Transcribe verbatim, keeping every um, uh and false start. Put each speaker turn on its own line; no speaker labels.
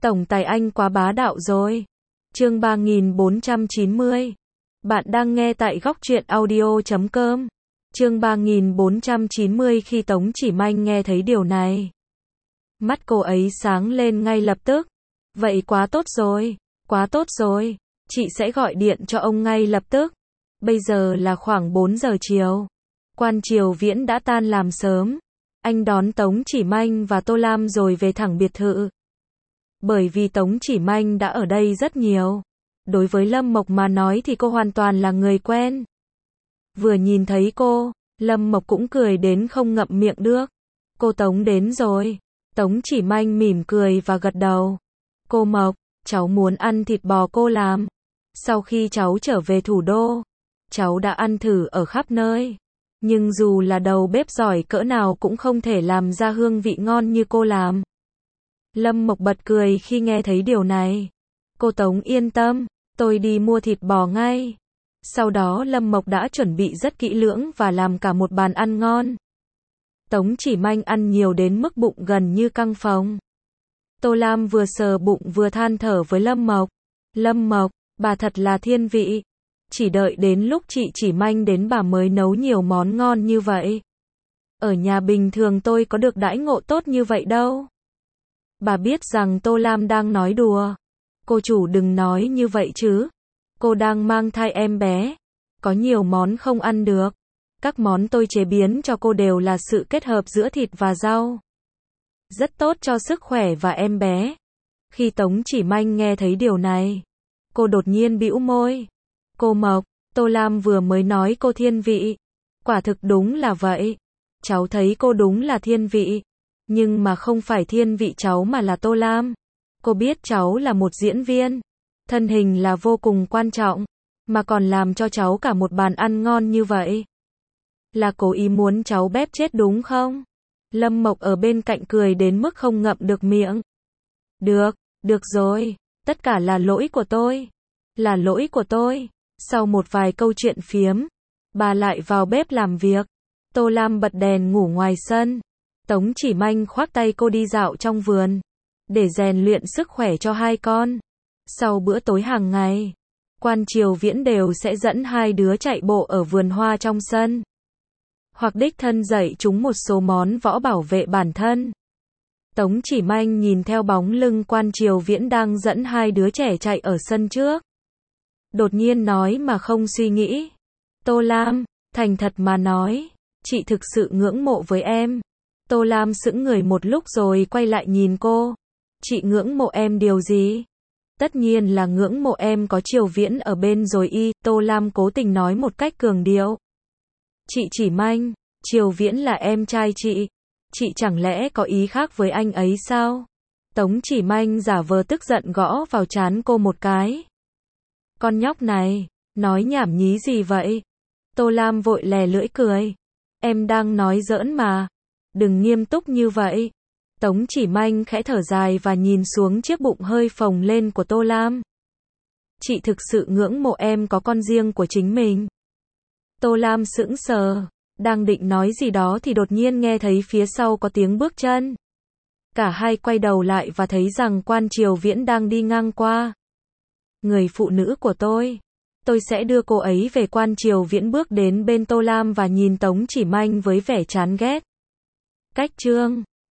Tổng tài anh quá bá đạo rồi. Chương ba nghìn bốn trăm chín mươi. Bạn đang nghe tại góc truyện audio chấm com. Chương ba nghìn bốn trăm chín mươi. Khi Tống Chỉ Manh nghe thấy điều này, mắt cô ấy sáng lên ngay lập tức. Vậy quá tốt rồi, quá tốt rồi. Chị sẽ gọi điện cho ông ngay lập tức. Bây giờ là khoảng bốn giờ chiều. Quan Triều Viễn đã tan làm sớm. Anh đón Tống Chỉ Manh và Tô Lam rồi về thẳng biệt thự. Bởi vì Tống Chỉ Manh đã ở đây rất nhiều. Đối với Lâm Mộc mà nói thì cô hoàn toàn là người quen. Vừa nhìn thấy cô, Lâm Mộc cũng cười đến không ngậm miệng được. Cô Tống đến rồi. Tống Chỉ Manh mỉm cười và gật đầu. Cô Mộc, cháu muốn ăn thịt bò cô làm. Sau khi cháu trở về thủ đô, cháu đã ăn thử ở khắp nơi. Nhưng dù là đầu bếp giỏi cỡ nào cũng không thể làm ra hương vị ngon như cô làm. Lâm Mộc bật cười khi nghe thấy điều này. Cô Tống yên tâm, tôi đi mua thịt bò ngay. Sau đó Lâm Mộc đã chuẩn bị rất kỹ lưỡng và làm cả một bàn ăn ngon. Tống Chỉ Manh ăn nhiều đến mức bụng gần như căng phồng. Tô Lam vừa sờ bụng vừa than thở với Lâm Mộc. Lâm Mộc, bà thật là thiên vị. Chỉ đợi đến lúc chị Chỉ Manh đến bà mới nấu nhiều món ngon như vậy. Ở nhà bình thường tôi có được đãi ngộ tốt như vậy đâu. Bà biết rằng Tô Lam đang nói đùa. Cô chủ đừng nói như vậy chứ. Cô đang mang thai em bé. Có nhiều món không ăn được. Các món tôi chế biến cho cô đều là sự kết hợp giữa thịt và rau. Rất tốt cho sức khỏe và em bé. Khi Tống Chỉ Manh nghe thấy điều này, cô đột nhiên bĩu môi. Cô Mộc, Tô Lam vừa mới nói cô thiên vị. Quả thực đúng là vậy. Cháu thấy cô đúng là thiên vị. Nhưng mà không phải thiên vị cháu mà là Tô Lam. Cô biết cháu là một diễn viên. Thân hình là vô cùng quan trọng. Mà còn làm cho cháu cả một bàn ăn ngon như vậy. Là cố ý muốn cháu bép chết đúng không? Lâm Mộc ở bên cạnh cười đến mức không ngậm được miệng. Được, được rồi. Tất cả là lỗi của tôi. Là lỗi của tôi. Sau một vài câu chuyện phiếm, bà lại vào bếp làm việc. Tô Lam bật đèn ngủ ngoài sân. Tống Chỉ Manh khoác tay cô đi dạo trong vườn, để rèn luyện sức khỏe cho hai con. Sau bữa tối hàng ngày, Quan Triều Viễn đều sẽ dẫn hai đứa chạy bộ ở vườn hoa trong sân. Hoặc đích thân dạy chúng một số món võ bảo vệ bản thân. Tống Chỉ Manh nhìn theo bóng lưng Quan Triều Viễn đang dẫn hai đứa trẻ chạy ở sân trước. Đột nhiên nói mà không suy nghĩ. Tô Lam, thành thật mà nói, chị thực sự ngưỡng mộ với em. Tô Lam sững người một lúc rồi quay lại nhìn cô. Chị ngưỡng mộ em điều gì? Tất nhiên là ngưỡng mộ em có Triều Viễn ở bên rồi y. Tô Lam cố tình nói một cách cường điệu. Chị Chỉ Manh, Triều Viễn là em trai chị. Chị chẳng lẽ có ý khác với anh ấy sao? Tống Chỉ Manh giả vờ tức giận gõ vào trán cô một cái. Con nhóc này, nói nhảm nhí gì vậy? Tô Lam vội lè lưỡi cười. Em đang nói giỡn mà. Đừng nghiêm túc như vậy. Tống Chỉ Manh khẽ thở dài và nhìn xuống chiếc bụng hơi phồng lên của Tô Lam. Chị thực sự ngưỡng mộ em có con riêng của chính mình. Tô Lam sững sờ, đang định nói gì đó thì đột nhiên nghe thấy phía sau có tiếng bước chân. Cả hai quay đầu lại và thấy rằng Quan Triều Viễn đang đi ngang qua. Người phụ nữ của tôi. Tôi sẽ đưa cô ấy về. Quan Triều Viễn bước đến bên Tô Lam và nhìn Tống Chỉ Manh với vẻ chán ghét. Cách chương